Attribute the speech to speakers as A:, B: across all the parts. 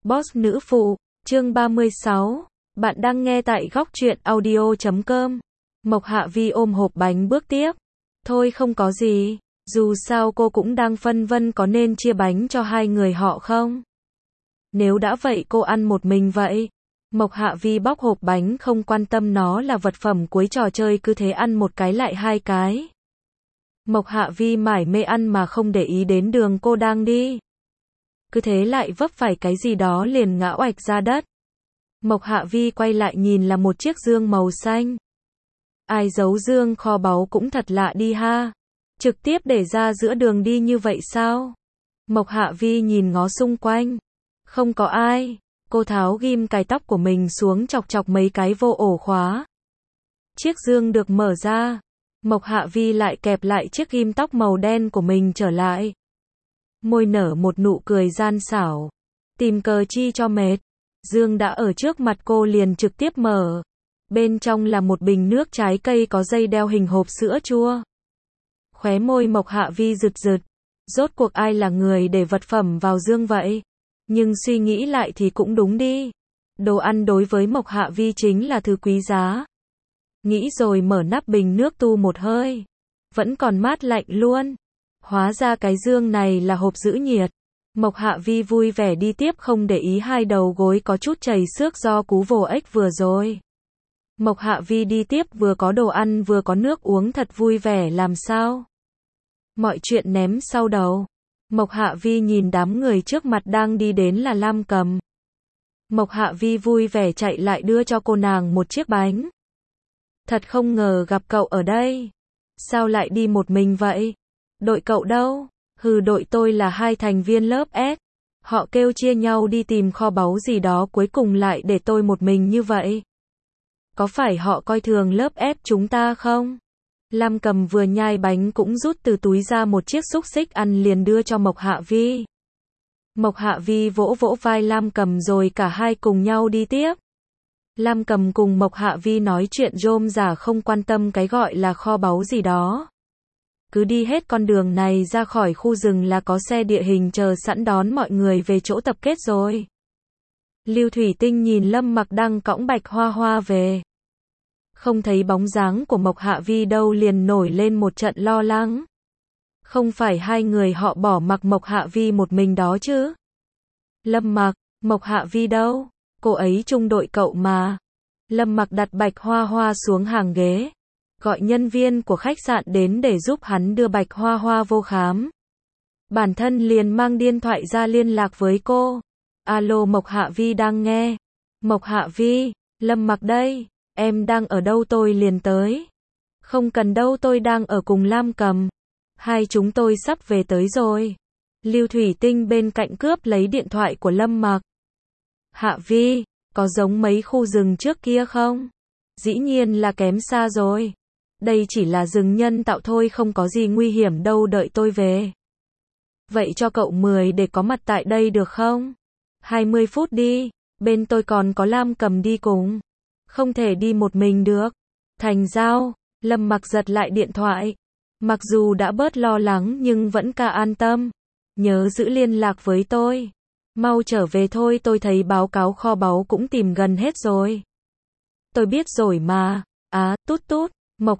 A: Boss nữ phụ, chương 36. Bạn đang nghe tại góc truyện audio.com. Mộc Hạ Vi ôm hộp bánh bước tiếp. Thôi không có gì, dù sao cô cũng đang phân vân có nên chia bánh cho hai người họ không. Nếu đã vậy cô ăn một mình vậy. Mộc Hạ Vi bóc hộp bánh không quan tâm nó là vật phẩm cuối trò chơi, cứ thế ăn một cái lại hai cái. Mộc Hạ Vi mải mê ăn mà không để ý đến đường cô đang đi. Cứ thế lại vấp phải cái gì đó liền ngã oạch ra đất. Mộc Hạ Vi quay lại nhìn là một chiếc dương màu xanh. Ai giấu dương kho báu cũng thật lạ đi ha. Trực tiếp để ra giữa đường đi như vậy sao? Mộc Hạ Vi nhìn ngó xung quanh. Không có ai. Cô tháo ghim cài tóc của mình xuống, chọc chọc mấy cái vô ổ khóa. Chiếc dương được mở ra. Mộc Hạ Vi lại kẹp lại chiếc ghim tóc màu đen của mình trở lại. Môi nở một nụ cười gian xảo. Tìm cờ chi cho mệt. Dương đã ở trước mặt cô liền trực tiếp mở. Bên trong là một bình nước trái cây có dây đeo hình hộp sữa chua. Khóe môi Mộc Hạ Vi rực rực. Rốt cuộc ai là người để vật phẩm vào dương vậy? Nhưng suy nghĩ lại thì cũng đúng đi. Đồ ăn đối với Mộc Hạ Vi chính là thứ quý giá. Nghĩ rồi mở nắp bình nước tu một hơi. Vẫn còn mát lạnh luôn. Hóa ra cái dương này là hộp giữ nhiệt. Mộc Hạ Vi vui vẻ đi tiếp, không để ý hai đầu gối có chút chảy xước do cú vồ ếch vừa rồi. Mộc Hạ Vi đi tiếp, vừa có đồ ăn vừa có nước uống, thật vui vẻ làm sao. Mọi chuyện ném sau đầu. Mộc Hạ Vi nhìn đám người trước mặt đang đi đến là Lam Cầm. Mộc Hạ Vi vui vẻ chạy lại đưa cho cô nàng một chiếc bánh. Thật không ngờ gặp cậu ở đây. Sao lại đi một mình vậy? Đội cậu đâu? Hừ, đội tôi là hai thành viên lớp S. Họ kêu chia nhau đi tìm kho báu gì đó, cuối cùng lại để tôi một mình như vậy. Có phải họ coi thường lớp S chúng ta không? Lam Cầm vừa nhai bánh cũng rút từ túi ra một chiếc xúc xích ăn liền đưa cho Mộc Hạ Vi. Mộc Hạ Vi vỗ vỗ vai Lam Cầm rồi cả hai cùng nhau đi tiếp. Lam Cầm cùng Mộc Hạ Vi nói chuyện rôm rả, không quan tâm cái gọi là kho báu gì đó. Cứ đi hết con đường này ra khỏi khu rừng là có xe địa hình chờ sẵn đón mọi người về chỗ tập kết rồi. Lưu Thủy Tinh nhìn Lâm Mặc đang cõng Bạch Hoa Hoa về. Không thấy bóng dáng của Mộc Hạ Vi đâu liền nổi lên một trận lo lắng. Không phải hai người họ bỏ mặc Mộc Hạ Vi một mình đó chứ? Lâm Mặc, Mộc Hạ Vi đâu? Cô ấy chung đội cậu mà. Lâm Mặc đặt Bạch Hoa Hoa xuống hàng ghế. Gọi nhân viên của khách sạn đến để giúp hắn đưa Bạch Hoa Hoa vô khám. Bản thân liền mang điện thoại ra liên lạc với cô. Alo, Mộc Hạ Vi đang nghe. Mộc Hạ Vi, Lâm Mặc đây. Em đang ở đâu tôi liền tới. Không cần đâu, tôi đang ở cùng Lam Cầm. Hai chúng tôi sắp về tới rồi. Lưu Thủy Tinh bên cạnh cướp lấy điện thoại của Lâm Mặc. Hạ Vi, có giống mấy khu rừng trước kia không? Dĩ nhiên là kém xa rồi. Đây chỉ là rừng nhân tạo thôi, không có gì nguy hiểm đâu, đợi tôi về. Vậy cho cậu 10 để có mặt tại đây được không? 20 phút đi, bên tôi còn có Lam Cầm đi cùng. Không thể đi một mình được. Thành giao, Lâm Mặc giật lại điện thoại. Mặc dù đã bớt lo lắng nhưng vẫn cả an tâm. Nhớ giữ liên lạc với tôi. Mau trở về thôi, tôi thấy báo cáo kho báu cũng tìm gần hết rồi. Tôi biết rồi mà. Tút tút. Mộc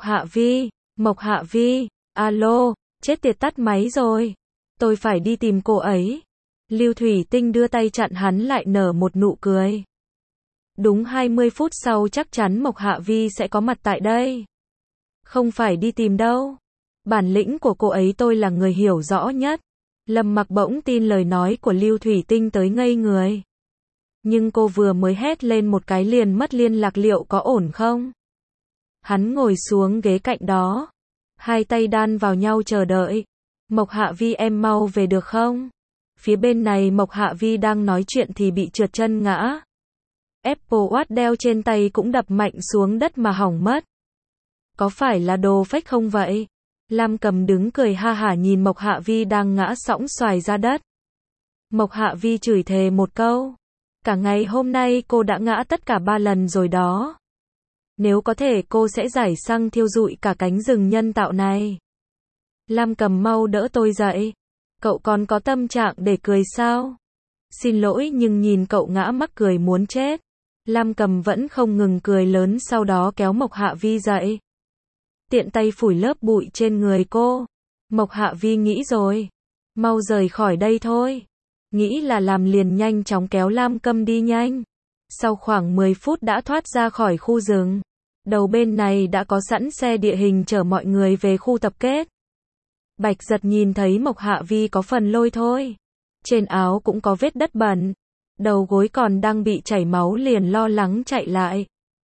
A: Hạ Vi, alo, chết tiệt, tắt máy rồi. Tôi phải đi tìm cô ấy. Lưu Thủy Tinh đưa tay chặn hắn lại, nở một nụ cười. Đúng 20 phút sau chắc chắn Mộc Hạ Vi sẽ có mặt tại đây. Không phải đi tìm đâu. Bản lĩnh của cô ấy tôi là người hiểu rõ nhất. Lâm Mặc bỗng tin lời nói của Lưu Thủy Tinh tới ngây người. Nhưng cô vừa mới hét lên một cái liền mất liên lạc, liệu có ổn không? Hắn ngồi xuống ghế cạnh đó. Hai tay đan vào nhau chờ đợi. Mộc Hạ Vi, em mau về được không? Phía bên này Mộc Hạ Vi đang nói chuyện thì bị trượt chân ngã. Apple Watch đeo trên tay cũng đập mạnh xuống đất mà hỏng mất. Có phải là đồ fake không vậy? Lam Cầm đứng cười ha hả nhìn Mộc Hạ Vi đang ngã sõng xoài ra đất. Mộc Hạ Vi chửi thề một câu. Cả ngày hôm nay cô đã ngã tất cả 3 lần rồi đó. Nếu có thể cô sẽ rải xăng thiêu rụi cả cánh rừng nhân tạo này. Lam Cầm, mau đỡ tôi dậy. Cậu còn có tâm trạng để cười sao? Xin lỗi nhưng nhìn cậu ngã mắc cười muốn chết. Lam Cầm vẫn không ngừng cười lớn, sau đó kéo Mộc Hạ Vi dậy. Tiện tay phủi lớp bụi trên người cô. Mộc Hạ Vi nghĩ rồi. Mau rời khỏi đây thôi. Nghĩ là làm liền nhanh chóng kéo Lam Cầm đi nhanh. Sau khoảng 10 phút đã thoát ra khỏi khu rừng. Đầu bên này đã có sẵn xe địa hình chở mọi người về khu tập kết. Bạch Giật nhìn thấy Mộc Hạ Vi có phần lôi thôi. Trên áo cũng có vết đất bẩn. Đầu gối còn đang bị chảy máu liền lo lắng chạy lại.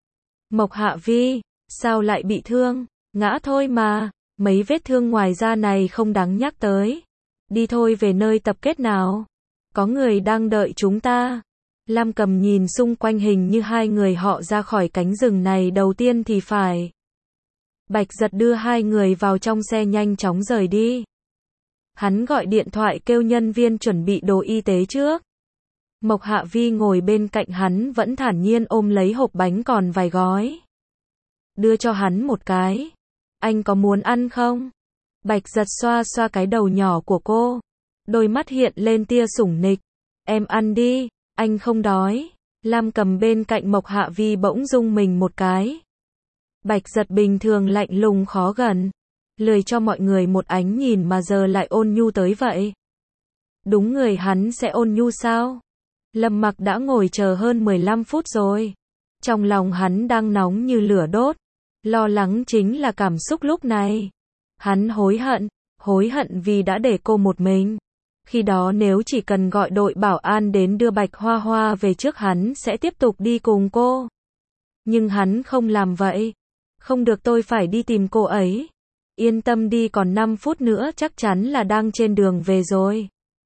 A: Mộc Hạ Vi, sao lại bị thương? Ngã thôi mà, mấy vết thương ngoài da này không đáng nhắc tới. Đi thôi về nơi tập kết nào. Có người đang đợi chúng ta. Lam Cầm nhìn xung quanh, hình như hai người họ ra khỏi cánh rừng này đầu tiên thì phải. Bạch Giật đưa hai người vào trong xe nhanh chóng rời đi. Hắn gọi điện thoại kêu nhân viên chuẩn bị đồ y tế trước. Mộc Hạ Vi ngồi bên cạnh hắn vẫn thản nhiên ôm lấy hộp bánh còn vài gói. Đưa cho hắn một cái. Anh có muốn ăn không? Bạch Giật xoa xoa cái đầu nhỏ của cô. Đôi mắt hiện lên tia sủng nịch. Em ăn đi, anh không đói. Lam Cầm bên cạnh Mộc Hạ Vi bỗng rung mình một cái. Bạch Giật bình thường lạnh lùng khó gần. Lười cho mọi người một ánh nhìn mà giờ lại ôn nhu tới vậy. Đúng người hắn sẽ ôn nhu sao? Lâm Mặc đã ngồi chờ hơn 15 phút rồi. Trong lòng hắn đang nóng như lửa đốt. Lo lắng chính là cảm xúc lúc này. Hắn hối hận vì đã để cô một mình. Khi đó nếu chỉ cần gọi đội bảo an đến đưa Bạch Hoa Hoa về trước, hắn sẽ tiếp tục đi cùng cô. Nhưng hắn không làm vậy. Không được, tôi phải đi tìm cô ấy. Yên tâm đi, còn 5 phút nữa chắc chắn là đang trên đường về rồi.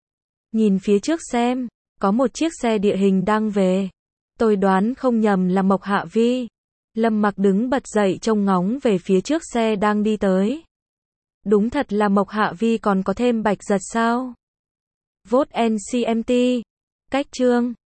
A: Nhìn phía trước xem, có một chiếc xe địa hình đang về. Tôi đoán không nhầm là Mộc Hạ Vi. Lâm Mặc đứng bật dậy trông ngóng về phía trước xe đang đi tới. Đúng thật là Mộc Hạ Vi, còn có thêm Bạch Giật sao? Vote NCMT. Cách chương